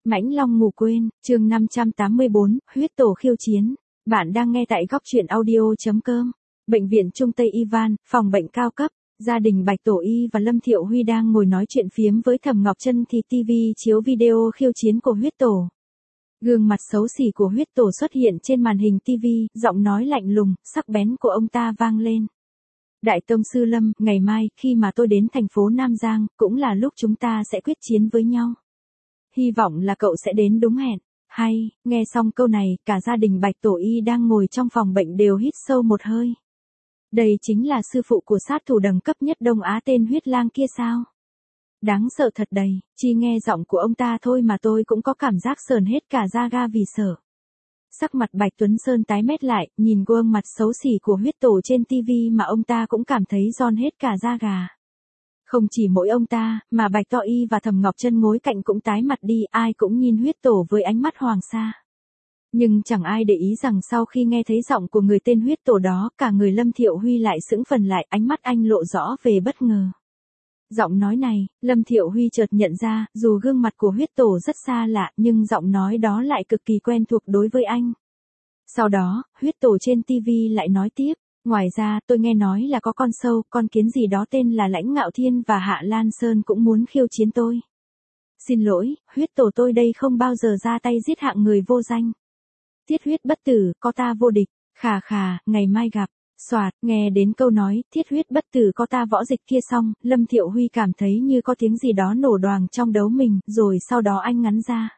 Mãnh Long ngủ quên, chương 584, huyết tổ khiêu chiến. Bạn đang nghe tại góc truyện audio.com. Bệnh viện Trung Tây Ivan, phòng bệnh cao cấp. Gia đình Bạch Tổ Y và Lâm Thiệu Huy đang ngồi nói chuyện phiếm với Thẩm Ngọc Trân thì TV chiếu video khiêu chiến của huyết tổ. Gương mặt xấu xỉ của huyết tổ xuất hiện trên màn hình TV, giọng nói lạnh lùng, sắc bén của ông ta vang lên. Đại Tông Sư Lâm, ngày mai, khi mà tôi đến thành phố Nam Giang, cũng là lúc chúng ta sẽ quyết chiến với nhau. Hy vọng là cậu sẽ đến đúng hẹn. Hay, nghe xong câu này, cả gia đình Bạch Tổ Y đang ngồi trong phòng bệnh đều hít sâu một hơi. Đây chính là sư phụ của sát thủ đẳng cấp nhất Đông Á tên Huyết Lang kia sao? Đáng sợ thật đầy, chỉ nghe giọng của ông ta thôi mà tôi cũng có cảm giác sờn hết cả da ga vì sợ. Sắc mặt Bạch Tuấn Sơn tái mét lại, nhìn gương mặt xấu xỉ của huyết tổ trên TV mà ông ta cũng cảm thấy ron hết cả da gà. Không chỉ mỗi ông ta, mà Bạch To Y và Thẩm Ngọc Trân ngồi cạnh cũng tái mặt đi, ai cũng nhìn huyết tổ với ánh mắt hoàng sa. Nhưng chẳng ai để ý rằng sau khi nghe thấy giọng của người tên huyết tổ đó, cả người Lâm Thiệu Huy lại sững phần lại, ánh mắt anh lộ rõ về bất ngờ. Giọng nói này, Lâm Thiệu Huy chợt nhận ra, dù gương mặt của huyết tổ rất xa lạ, nhưng giọng nói đó lại cực kỳ quen thuộc đối với anh. Sau đó, huyết tổ trên TV lại nói tiếp, ngoài ra tôi nghe nói là có con sâu, con kiến gì đó tên là Lãnh Ngạo Thiên và Hạ Lan Sơn cũng muốn khiêu chiến tôi. Xin lỗi, huyết tổ tôi đây không bao giờ ra tay giết hạng người vô danh. Thiết huyết bất tử, có ta vô địch, khà khà, ngày mai gặp. Soạt, nghe đến câu nói, thiết huyết bất tử có ta võ dịch kia xong, Lâm Thiệu Huy cảm thấy như có tiếng gì đó nổ đoàng trong đấu mình, rồi sau đó anh ngắn ra.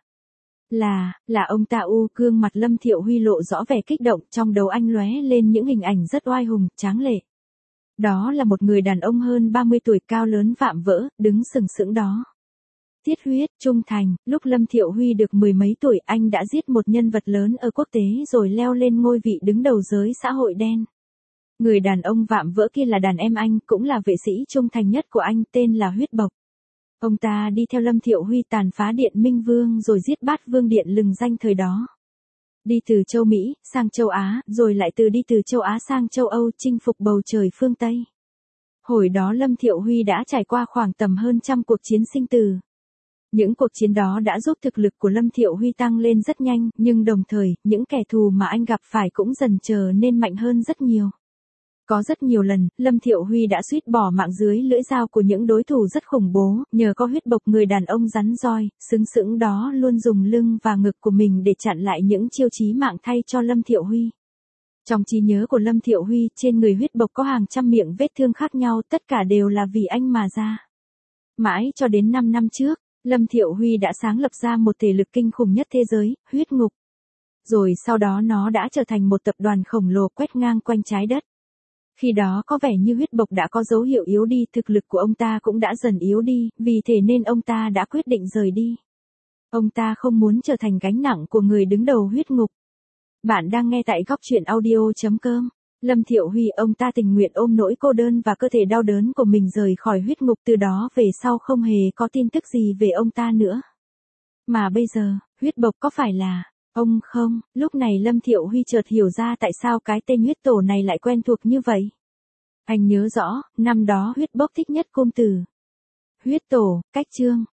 Là ông ta gương mặt Lâm Thiệu Huy lộ rõ vẻ kích động, trong đầu anh lóe lên những hình ảnh rất oai hùng, tráng lệ. Đó là một người đàn ông hơn 30 tuổi cao lớn vạm vỡ, đứng sừng sững đó. Thiết huyết, trung thành, lúc Lâm Thiệu Huy được mười mấy tuổi anh đã giết một nhân vật lớn ở quốc tế rồi leo lên ngôi vị đứng đầu giới xã hội đen. Người đàn ông vạm vỡ kia là đàn em anh, cũng là vệ sĩ trung thành nhất của anh, tên là Huyết Bộc. Ông ta đi theo Lâm Thiệu Huy tàn phá Điện Minh Vương rồi giết Bát Vương Điện lừng danh thời đó. Đi từ châu Mỹ, sang châu Á, rồi lại đi từ châu Á sang châu Âu chinh phục bầu trời phương Tây. Hồi đó Lâm Thiệu Huy đã trải qua khoảng tầm hơn trăm cuộc chiến sinh tử. Những cuộc chiến đó đã giúp thực lực của Lâm Thiệu Huy tăng lên rất nhanh, nhưng đồng thời, những kẻ thù mà anh gặp phải cũng dần trở nên mạnh hơn rất nhiều. Có rất nhiều lần, Lâm Thiệu Huy đã suýt bỏ mạng dưới lưỡi dao của những đối thủ rất khủng bố, nhờ có Huyết Bộc người đàn ông rắn roi, xứng xững đó luôn dùng lưng và ngực của mình để chặn lại những chiêu chí mạng thay cho Lâm Thiệu Huy. Trong trí nhớ của Lâm Thiệu Huy, trên người Huyết Bộc có hàng trăm miệng vết thương khác nhau, tất cả đều là vì anh mà ra. Mãi cho đến 5 năm trước, Lâm Thiệu Huy đã sáng lập ra một thể lực kinh khủng nhất thế giới, Huyết Ngục. Rồi sau đó nó đã trở thành một tập đoàn khổng lồ quét ngang quanh trái đất. Khi đó có vẻ như Huyết Bộc đã có dấu hiệu yếu đi, thực lực của ông ta cũng đã dần yếu đi, vì thế nên ông ta đã quyết định rời đi. Ông ta không muốn trở thành gánh nặng của người đứng đầu Huyết Ngục. Bạn đang nghe tại góc truyện audio.com. Lâm Thiệu Huy ông ta tình nguyện ôm nỗi cô đơn và cơ thể đau đớn của mình rời khỏi Huyết Ngục, từ đó về sau không hề có tin tức gì về ông ta nữa. Mà bây giờ, Huyết Bộc có phải là ông không? Lúc này Lâm Thiệu Huy chợt hiểu ra tại sao cái tên huyết tổ này lại quen thuộc như vậy. Anh nhớ rõ, năm đó Huyết Bộc thích nhất côn từ. Huyết tổ, cách chương,